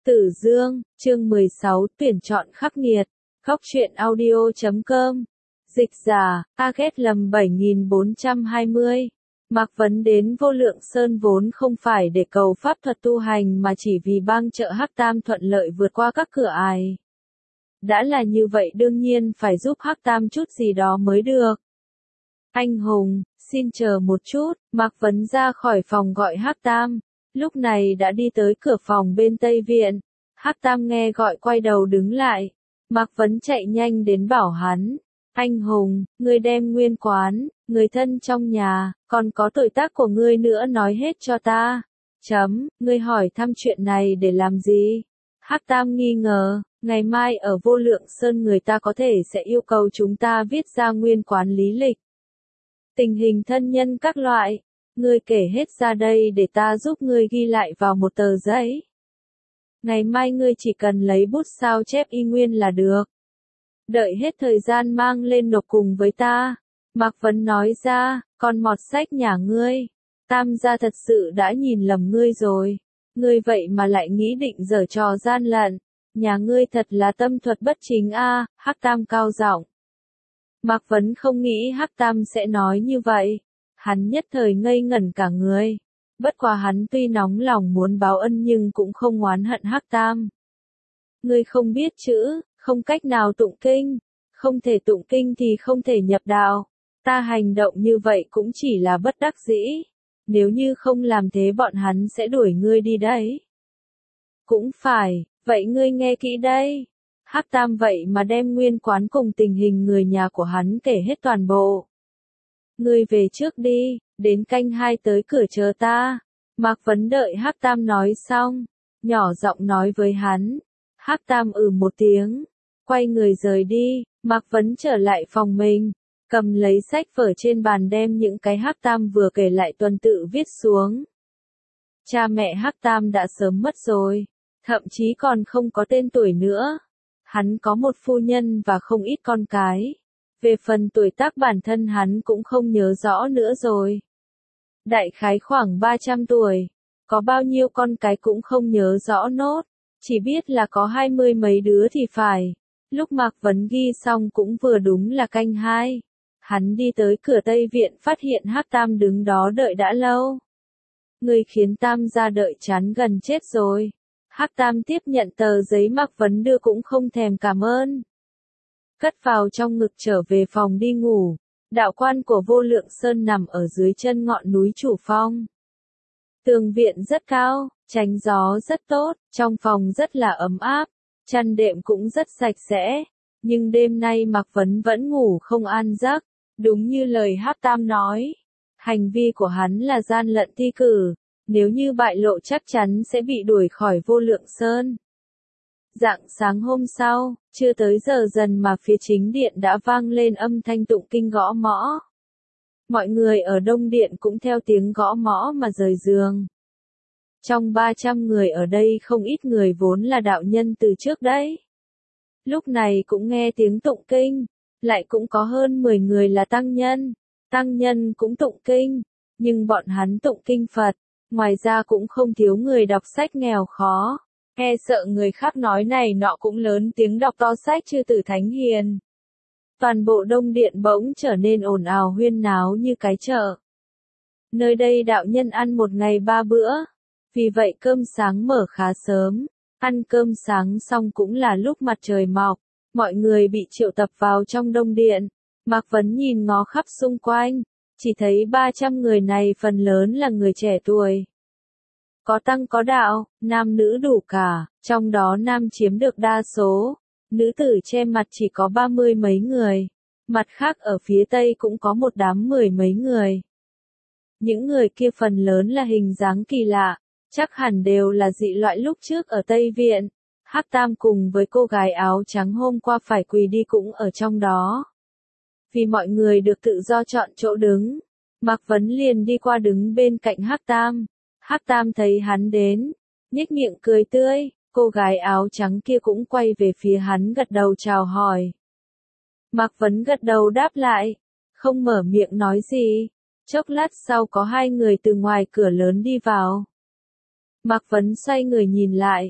Tử Dương, chương 16, tuyển chọn khắc nghiệt. Góc truyện audio.com. Dịch giả, Aget lầm 7420. Mạc Vấn đến Vô Lượng Sơn vốn không phải để cầu pháp thuật tu hành mà chỉ vì bang trợ Hắc Tam thuận lợi vượt qua các cửa ải. Đã là như vậy đương nhiên phải giúp Hắc Tam chút gì đó mới được. Anh Hùng, xin chờ một chút, Mạc Vấn ra khỏi phòng gọi Hắc Tam. Lúc này đã đi tới cửa phòng bên Tây Viện. Hắc Tam nghe gọi quay đầu đứng lại. Mạc Vấn chạy nhanh đến bảo hắn. Anh Hùng, ngươi đem nguyên quán, người thân trong nhà, còn có tuổi tác của ngươi nữa nói hết cho ta. Ngươi hỏi thăm chuyện này để làm gì? Hắc Tam nghi ngờ, ngày mai ở Vô Lượng Sơn người ta có thể sẽ yêu cầu chúng ta viết ra nguyên quán lý lịch. Tình hình thân nhân các loại, ngươi kể hết ra đây để ta giúp ngươi ghi lại vào một tờ giấy. Ngày mai ngươi chỉ cần lấy bút sao chép y nguyên là được. Đợi hết thời gian mang lên nộp cùng với ta. Mạc Vấn nói ra, con mọt sách nhà ngươi. Tam gia thật sự đã nhìn lầm ngươi rồi. Ngươi vậy mà lại nghĩ định giở trò gian lận. Nhà ngươi thật là tâm thuật bất chính a. Hắc Tam cao giọng. Mạc Vấn không nghĩ Hắc Tam sẽ nói như vậy. Hắn nhất thời ngây ngẩn cả người. Bất quá hắn tuy nóng lòng muốn báo ân nhưng cũng không oán hận Hắc Tam. Ngươi không biết chữ, không cách nào tụng kinh. Không thể tụng kinh thì không thể nhập đạo. Ta hành động như vậy cũng chỉ là bất đắc dĩ. Nếu như không làm thế bọn hắn sẽ đuổi ngươi đi đấy. Cũng phải, vậy ngươi nghe kỹ đây. Hắc Tam vậy mà đem nguyên quán cùng tình hình người nhà của hắn kể hết toàn bộ. Ngươi về trước đi, đến canh 2 tới cửa chờ ta. Mạc Vấn đợi Hắc Tam nói xong, nhỏ giọng nói với hắn. Hắc Tam một tiếng, quay người rời đi. Mạc Vấn trở lại phòng mình, cầm lấy sách vở trên bàn đem những cái Hắc Tam vừa kể lại tuần tự viết xuống. Cha mẹ Hắc Tam đã sớm mất rồi, thậm chí còn không có tên tuổi nữa. Hắn có một phu nhân và không ít con cái. Về phần tuổi tác bản thân hắn cũng không nhớ rõ nữa rồi. Đại khái khoảng 300 tuổi. Có bao nhiêu con cái cũng không nhớ rõ nốt. Chỉ biết là có 20 mấy đứa thì phải. Lúc Mạc Vấn ghi xong cũng vừa đúng là canh 2. Hắn đi tới cửa Tây Viện phát hiện Hắc Tam đứng đó đợi đã lâu. Người khiến Tam gia đợi chán gần chết rồi. Hắc Tam tiếp nhận tờ giấy Mạc Vấn đưa cũng không thèm cảm ơn. Cất vào trong ngực trở về phòng đi ngủ. Đạo quan của Vô Lượng Sơn nằm ở dưới chân ngọn núi Chủ Phong. Tường viện rất cao, tránh gió rất tốt, trong phòng rất là ấm áp, chăn đệm cũng rất sạch sẽ. Nhưng đêm nay Mạc Vấn vẫn ngủ không an giấc, đúng như lời Hắc Tam nói. Hành vi của hắn là gian lận thi cử, nếu như bại lộ chắc chắn sẽ bị đuổi khỏi Vô Lượng Sơn. Rạng sáng hôm sau, chưa tới giờ dần mà phía chính điện đã vang lên âm thanh tụng kinh gõ mõ. Mọi người ở đông điện cũng theo tiếng gõ mõ mà rời giường. Trong 300 người ở đây không ít người vốn là đạo nhân từ trước đấy. Lúc này cũng nghe tiếng tụng kinh, lại cũng có hơn 10 người là tăng nhân cũng tụng kinh, nhưng bọn hắn tụng kinh Phật, ngoài ra cũng không thiếu người đọc sách nghèo khó. E sợ người khác nói này nọ cũng lớn tiếng đọc to sách chư tử thánh hiền. Toàn bộ đông điện bỗng trở nên ồn ào huyên náo như cái chợ. Nơi đây đạo nhân ăn một ngày 3 bữa. Vì vậy cơm sáng mở khá sớm. Ăn cơm sáng xong cũng là lúc mặt trời mọc. Mọi người bị triệu tập vào trong đông điện. Mạc Vấn nhìn ngó khắp xung quanh. Chỉ thấy 300 người này phần lớn là người trẻ tuổi. Có tăng có đạo, nam nữ đủ cả, trong đó nam chiếm được đa số, nữ tử che mặt chỉ có 30 mấy người, mặt khác ở phía tây cũng có một đám 10 mấy người. Những người kia phần lớn là hình dáng kỳ lạ, chắc hẳn đều là dị loại lúc trước ở Tây Viện. Hắc Tam cùng với cô gái áo trắng hôm qua phải quỳ đi cũng ở trong đó. Vì mọi người được tự do chọn chỗ đứng, Mạc Vấn liền đi qua đứng bên cạnh Hắc Tam. Hắc Tam thấy hắn đến, nhếch miệng cười tươi, cô gái áo trắng kia cũng quay về phía hắn gật đầu chào hỏi. Mạc Vấn gật đầu đáp lại, không mở miệng nói gì. Chốc lát sau có 2 người từ ngoài cửa lớn đi vào. Mạc Vấn xoay người nhìn lại,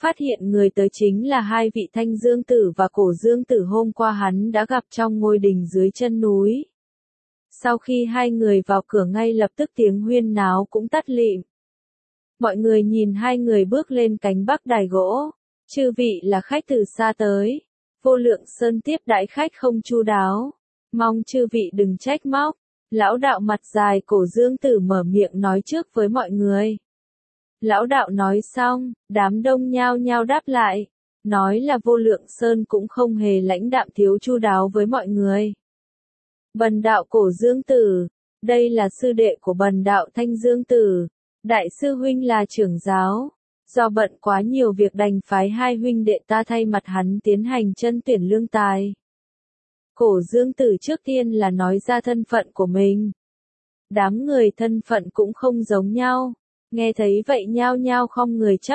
phát hiện người tới chính là hai vị Thanh Dương Tử và Cổ Dương Tử hôm qua hắn đã gặp trong ngôi đình dưới chân núi. Sau khi hai người vào cửa ngay lập tức tiếng huyên náo cũng tắt lịm. Mọi người nhìn hai người bước lên cánh bắc đài gỗ, chư vị là khách từ xa tới, Vô Lượng Sơn tiếp đãi khách không chu đáo, mong chư vị đừng trách móc. Lão đạo mặt dài Cổ Dương Tử mở miệng nói trước với mọi người. Lão đạo nói xong, đám đông nhao nhao đáp lại, nói là Vô Lượng Sơn cũng không hề lãnh đạm thiếu chu đáo với mọi người. Bần đạo Cổ Dương Tử, đây là sư đệ của bần đạo Thanh Dương Tử, đại sư huynh là trưởng giáo, do bận quá nhiều việc đành phái hai huynh đệ ta thay mặt hắn tiến hành chân tuyển lương tài. Cổ Dương Tử trước tiên là nói ra thân phận của mình. Đám người thân phận cũng không giống nhau, nghe thấy vậy nhao nhao khom người chắp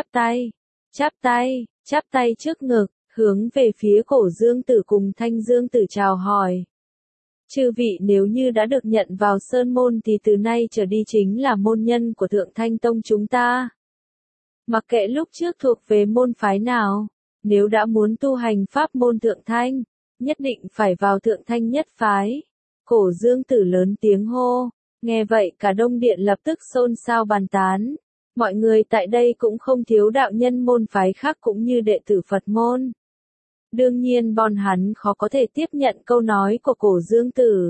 tay trước ngực, hướng về phía Cổ Dương Tử cùng Thanh Dương Tử chào hỏi. Chư vị nếu như đã được nhận vào Sơn Môn thì từ nay trở đi chính là môn nhân của Thượng Thanh Tông chúng ta. Mặc kệ lúc trước thuộc về môn phái nào, nếu đã muốn tu hành pháp môn Thượng Thanh, nhất định phải vào Thượng Thanh nhất phái. Cổ Dương Tử lớn tiếng hô, nghe vậy cả đông điện lập tức xôn xao bàn tán. Mọi người tại đây cũng không thiếu đạo nhân môn phái khác cũng như đệ tử Phật môn. Đương nhiên bọn hắn khó có thể tiếp nhận câu nói của Cổ Dương Tử.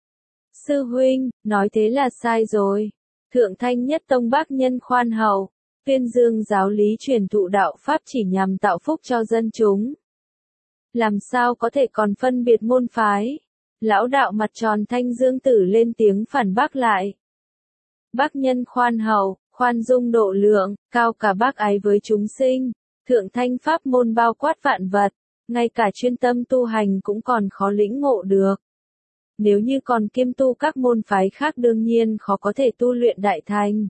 Sư huynh, nói thế là sai rồi. Thượng Thanh nhất tông bác nhân khoan hậu, tuyên dương giáo lý truyền thụ đạo pháp chỉ nhằm tạo phúc cho dân chúng. Làm sao có thể còn phân biệt môn phái? Lão đạo mặt tròn Thanh Dương Tử lên tiếng phản bác lại. Bác nhân khoan hậu, khoan dung độ lượng, cao cả bác ái với chúng sinh, Thượng Thanh pháp môn bao quát vạn vật, ngay cả chuyên tâm tu hành cũng còn khó lĩnh ngộ được. Nếu như còn kiêm tu các môn phái khác đương nhiên khó có thể tu luyện đại thành.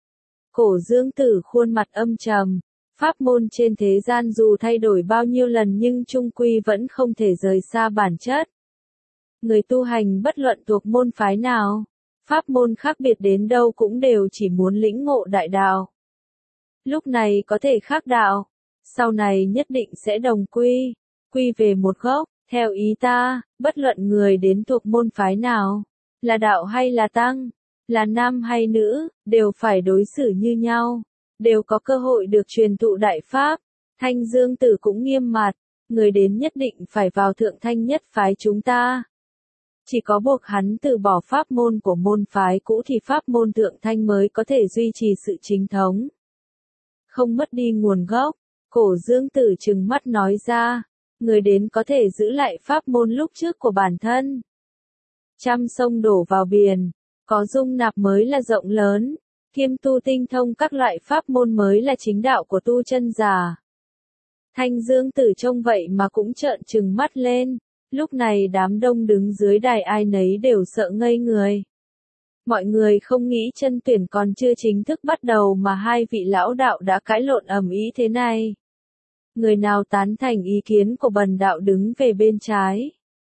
Cổ Dương Tử khuôn mặt âm trầm, pháp môn trên thế gian dù thay đổi bao nhiêu lần nhưng chung quy vẫn không thể rời xa bản chất. Người tu hành bất luận thuộc môn phái nào, pháp môn khác biệt đến đâu cũng đều chỉ muốn lĩnh ngộ đại đạo. Lúc này có thể khác đạo, sau này nhất định sẽ đồng quy về một gốc. Theo ý ta, bất luận người đến thuộc môn phái nào, là đạo hay là tăng, là nam hay nữ, đều phải đối xử như nhau, đều có cơ hội được truyền thụ đại pháp. Thanh Dương Tử cũng nghiêm mặt, người đến nhất định phải vào Thượng Thanh nhất phái chúng ta. Chỉ có buộc hắn từ bỏ pháp môn của môn phái cũ thì pháp môn Thượng Thanh mới có thể duy trì sự chính thống, không mất đi nguồn gốc. Cổ Dương Tử trừng mắt nói ra, người đến có thể giữ lại pháp môn lúc trước của bản thân. Trăm sông đổ vào biển, có dung nạp mới là rộng lớn, kiêm tu tinh thông các loại pháp môn mới là chính đạo của tu chân giả. Thanh Dương Tử trông vậy mà cũng trợn trừng mắt lên, lúc này đám đông đứng dưới đài ai nấy đều sợ ngây người. Mọi người không nghĩ chân tuyển còn chưa chính thức bắt đầu mà hai vị lão đạo đã cãi lộn ầm ĩ thế này. Người nào tán thành ý kiến của bần đạo đứng về bên trái.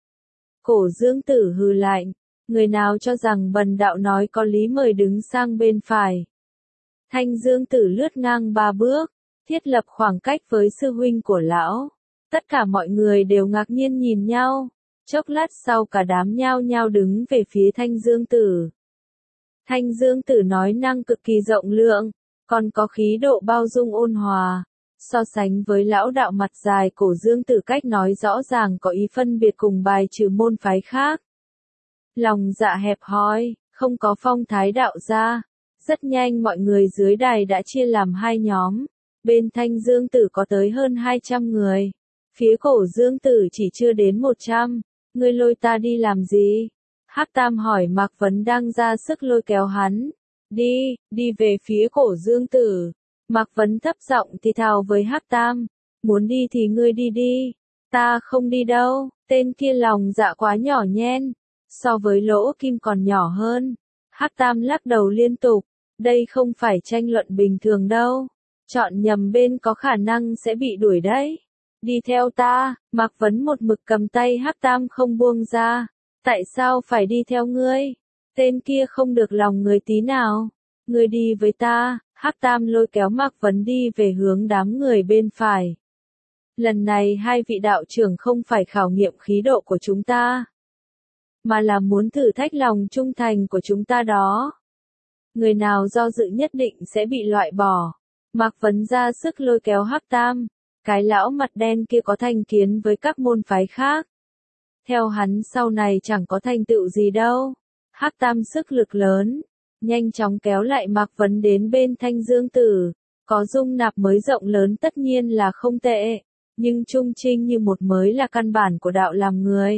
Cổ Dương Tử hừ lạnh, người nào cho rằng bần đạo nói có lý mời đứng sang bên phải. Thanh Dương Tử lướt ngang 3 bước, thiết lập khoảng cách với sư huynh của lão. Tất cả mọi người đều ngạc nhiên nhìn nhau, chốc lát sau cả đám nhao nhao đứng về phía Thanh Dương Tử. Thanh Dương Tử nói năng cực kỳ rộng lượng, còn có khí độ bao dung ôn hòa. So sánh với lão đạo mặt dài Cổ Dương Tử cách nói rõ ràng có ý phân biệt cùng bài trừ môn phái khác. Lòng dạ hẹp hòi, không có phong thái đạo gia. Rất nhanh mọi người dưới đài đã chia làm hai nhóm. Bên Thanh Dương Tử có tới hơn 200 người. Phía Cổ Dương Tử chỉ chưa đến 100. Ngươi lôi ta đi làm gì? Hắc Tam hỏi Mạc Vấn đang ra sức lôi kéo hắn. Đi về phía Cổ Dương Tử. Mạc Vấn thấp giọng thì thào với Hắc Tam, muốn đi thì ngươi đi đi, ta không đi đâu. Tên kia lòng dạ quá nhỏ nhen, so với Lỗ Kim còn nhỏ hơn. Hắc Tam lắc đầu liên tục, đây không phải tranh luận bình thường đâu, chọn nhầm bên có khả năng sẽ bị đuổi đấy. Đi theo ta. Mạc Vấn một mực cầm tay Hắc Tam không buông ra. Tại sao phải đi theo ngươi? Tên kia không được lòng người tí nào. Ngươi đi với ta, Hắc Tam lôi kéo Mạc Vấn đi về hướng đám người bên phải. Lần này hai vị đạo trưởng không phải khảo nghiệm khí độ của chúng ta, mà là muốn thử thách lòng trung thành của chúng ta đó. Người nào do dự nhất định sẽ bị loại bỏ. Mạc Vấn ra sức lôi kéo Hắc Tam. Cái lão mặt đen kia có thành kiến với các môn phái khác. Theo hắn sau này chẳng có thành tựu gì đâu. Hắc Tam sức lực lớn, nhanh chóng kéo lại Mạc Vấn đến bên Thanh Dương Tử. Có dung nạp mới rộng lớn tất nhiên là không tệ, nhưng trung trinh như một mới là căn bản của đạo làm người.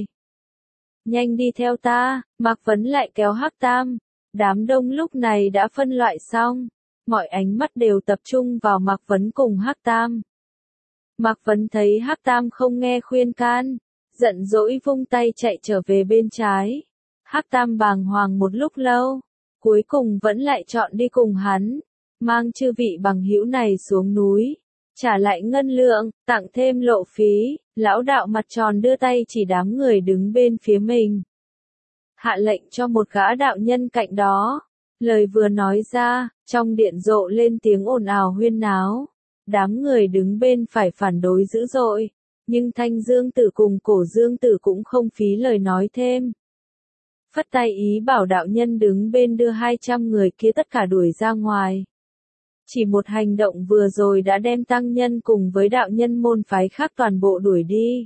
Nhanh đi theo ta, Mạc Vấn lại kéo Hắc Tam. Đám đông lúc này đã phân loại xong, mọi ánh mắt đều tập trung vào Mạc Vấn cùng Hắc Tam. Mạc Vấn thấy Hắc Tam không nghe khuyên can, giận dỗi vung tay chạy trở về bên trái. Hắc Tam bàng hoàng một lúc lâu, cuối cùng vẫn lại chọn đi cùng hắn, mang chư vị bằng hữu này xuống núi, trả lại ngân lượng, tặng thêm lộ phí. Lão đạo mặt tròn đưa tay chỉ đám người đứng bên phía mình, hạ lệnh cho một gã đạo nhân cạnh đó. Lời vừa nói ra, trong điện rộ lên tiếng ồn ào huyên náo. Đám người đứng bên phải phản đối dữ dội, nhưng Thanh Dương Tử cùng Cổ Dương Tử cũng không phí lời nói thêm. Phất tay ý bảo đạo nhân đứng bên đưa 200 người kia tất cả đuổi ra ngoài. Chỉ một hành động vừa rồi đã đem tăng nhân cùng với đạo nhân môn phái khác toàn bộ đuổi đi.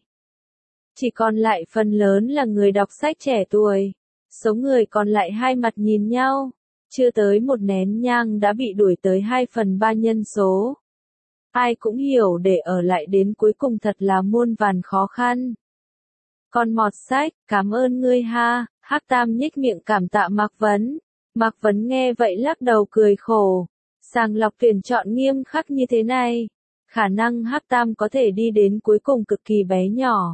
Chỉ còn lại phần lớn là người đọc sách trẻ tuổi. Số người còn lại hai mặt nhìn nhau, chưa tới một nén nhang đã bị đuổi tới 2/3 nhân số. Ai cũng hiểu để ở lại đến cuối cùng thật là muôn vàn khó khăn. Con mọt sách, cảm ơn ngươi ha. Hắc Tam nhếch miệng cảm tạ Mạc Vấn. Mạc Vấn nghe vậy lắc đầu cười khổ. Sàng lọc tuyển chọn nghiêm khắc như thế này, khả năng Hắc Tam có thể đi đến cuối cùng cực kỳ bé nhỏ.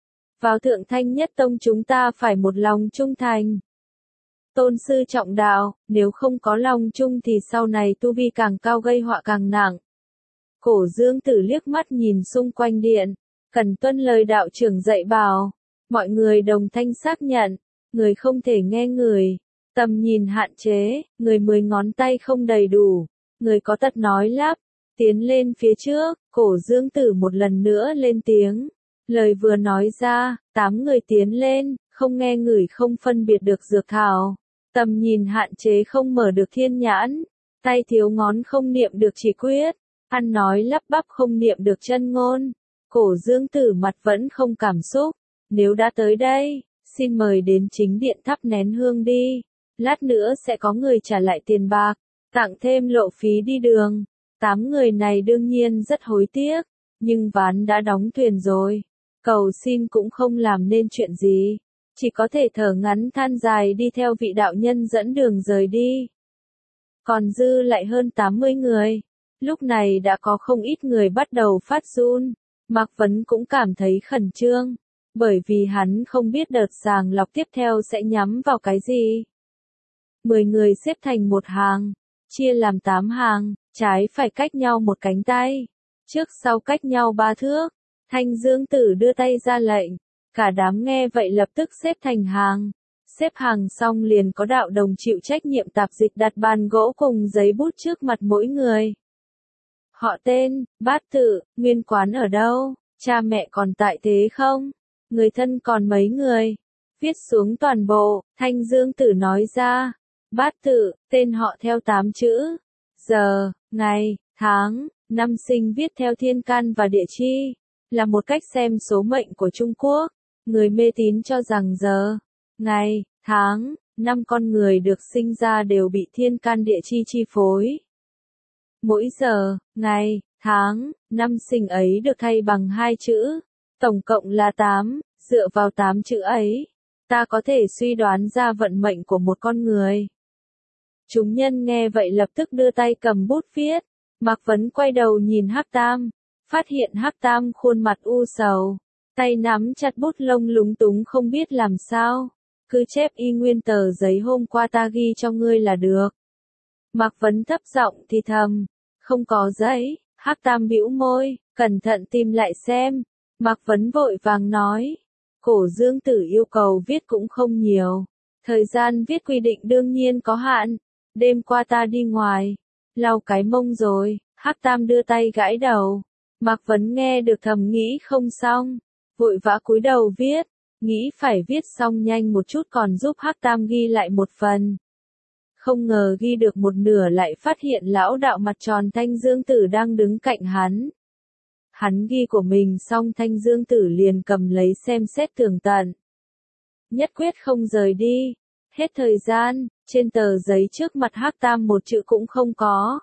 Vào Thượng Thanh Nhất Tông chúng ta phải một lòng trung thành. Tôn sư trọng đạo, nếu không có lòng trung thì sau này tu vi càng cao gây họa càng nặng. Cổ Dương Tử liếc mắt nhìn xung quanh điện, cần tuân lời đạo trưởng dạy bảo. Mọi người đồng thanh xác nhận, người không thể nghe người, tầm nhìn hạn chế, người 10 ngón tay không đầy đủ, người có tật nói lắp, tiến lên phía trước. Cổ Dương Tử một lần nữa lên tiếng. Lời vừa nói ra, 8 người tiến lên, không nghe ngửi không phân biệt được dược thảo, tầm nhìn hạn chế không mở được thiên nhãn, tay thiếu ngón không niệm được chỉ quyết, ăn nói lắp bắp không niệm được chân ngôn. Cổ Dương Tử mặt vẫn không cảm xúc. Nếu đã tới đây, xin mời đến chính điện thắp nén hương đi. Lát nữa sẽ có người trả lại tiền bạc, tặng thêm lộ phí đi đường. 8 người này đương nhiên rất hối tiếc, nhưng ván đã đóng thuyền rồi. Cầu xin cũng không làm nên chuyện gì, chỉ có thể thở ngắn than dài đi theo vị đạo nhân dẫn đường rời đi. Còn dư lại hơn 80 người. Lúc này đã có không ít người bắt đầu phát run. Mạc Vấn cũng cảm thấy khẩn trương, bởi vì hắn không biết đợt sàng lọc tiếp theo sẽ nhắm vào cái gì. 10 người xếp thành một hàng, chia làm 8 hàng, trái phải cách nhau một cánh tay, trước sau cách nhau 3 thước. Thanh Dương Tử đưa tay ra lệnh, cả đám nghe vậy lập tức xếp thành hàng. Xếp hàng xong liền có đạo đồng chịu trách nhiệm tạp dịch đặt bàn gỗ cùng giấy bút trước mặt mỗi người. Họ tên, bát tự, nguyên quán ở đâu, cha mẹ còn tại thế không, người thân còn mấy người. Viết xuống toàn bộ. Thanh Dương Tử nói ra. Bát tự, tên họ theo 8 chữ. Giờ, ngày, tháng, năm sinh viết theo thiên can và địa chi. Là một cách xem số mệnh của Trung Quốc. Người mê tín cho rằng giờ, ngày, tháng, năm con người được sinh ra đều bị thiên can địa chi chi phối. Mỗi giờ, ngày, tháng, năm sinh ấy được thay bằng 2 chữ. Tổng cộng là 8, dựa vào 8 chữ ấy, ta có thể suy đoán ra vận mệnh của một con người. Chúng nhân nghe vậy lập tức đưa tay cầm bút viết. Mạc Vấn quay đầu nhìn Hắc Tam, phát hiện Hắc Tam khuôn mặt u sầu, tay nắm chặt bút lông lúng túng không biết làm sao. Cứ chép y nguyên tờ giấy hôm qua ta ghi cho ngươi là được. Mạc Vấn thấp giọng thì thầm, không có giấy. Hắc Tam bĩu môi, cẩn thận tìm lại xem. Mạc Vấn vội vàng nói, Cổ Dương Tử yêu cầu viết cũng không nhiều, thời gian viết quy định đương nhiên có hạn. Đêm qua ta đi ngoài, lau cái mông rồi, Hắc Tam đưa tay gãi đầu. Mạc Vấn nghe được thầm nghĩ không xong, vội vã cúi đầu viết, nghĩ phải viết xong nhanh một chút còn giúp Hắc Tam ghi lại một phần. Không ngờ ghi được một nửa lại phát hiện lão đạo mặt tròn Thanh Dương Tử đang đứng cạnh hắn. Hắn ghi của mình xong Thanh Dương Tử liền cầm lấy xem xét tường tận. Nhất quyết không rời đi. Hết thời gian, trên tờ giấy trước mặt Hắc Tam một chữ cũng không có.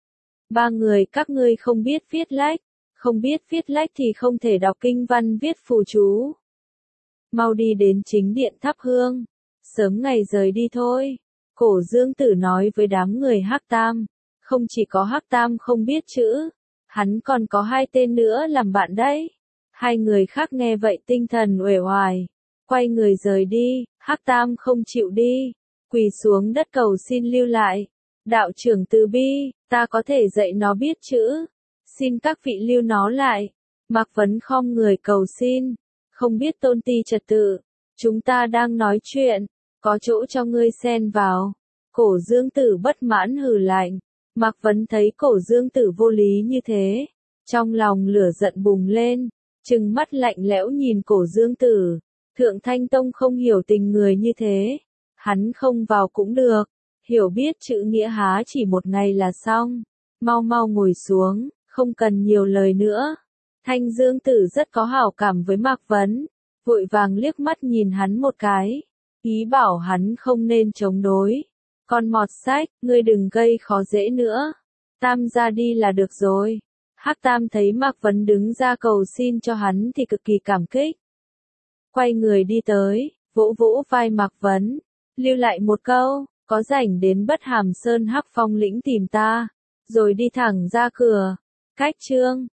Ba người các ngươi không biết viết lách, không biết viết lách thì không thể đọc kinh văn viết phù chú. Mau đi đến chính điện thắp hương, sớm ngày rời đi thôi. Cổ Dương Tử nói với đám người Hắc Tam, không chỉ có Hắc Tam không biết chữ, hắn còn có hai tên nữa làm bạn đấy. Hai người khác nghe vậy tinh thần uể oải, quay người rời đi. Hắc Tam không chịu đi, quỳ xuống đất cầu xin lưu lại. Đạo trưởng từ bi, ta có thể dạy nó biết chữ, xin các vị lưu nó lại. Mạc Vấn khom người cầu xin, không biết tôn ti trật tự, chúng ta đang nói chuyện, có chỗ cho ngươi xen vào. Cổ Dương Tử bất mãn hừ lạnh. Mạc Vấn thấy Cổ Dương Tử vô lý như thế, trong lòng lửa giận bùng lên, trừng mắt lạnh lẽo nhìn Cổ Dương Tử. Thượng Thanh Tông không hiểu tình người như thế, hắn không vào cũng được, hiểu biết chữ nghĩa há chỉ một ngày là xong. Mau mau ngồi xuống, không cần nhiều lời nữa. Thanh Dương Tử rất có hảo cảm với Mạc Vấn, vội vàng liếc mắt nhìn hắn một cái, ý bảo hắn không nên chống đối. Con mọt sách, ngươi đừng gây khó dễ nữa, Tam ra đi là được rồi. Hắc Tam thấy Mạc Vấn đứng ra cầu xin cho hắn thì cực kỳ cảm kích. Quay người đi tới, vỗ vỗ vai Mạc Vấn, lưu lại một câu, có rảnh đến Bất Hàm Sơn Hắc Phong lĩnh tìm ta, rồi đi thẳng ra cửa. Cách chương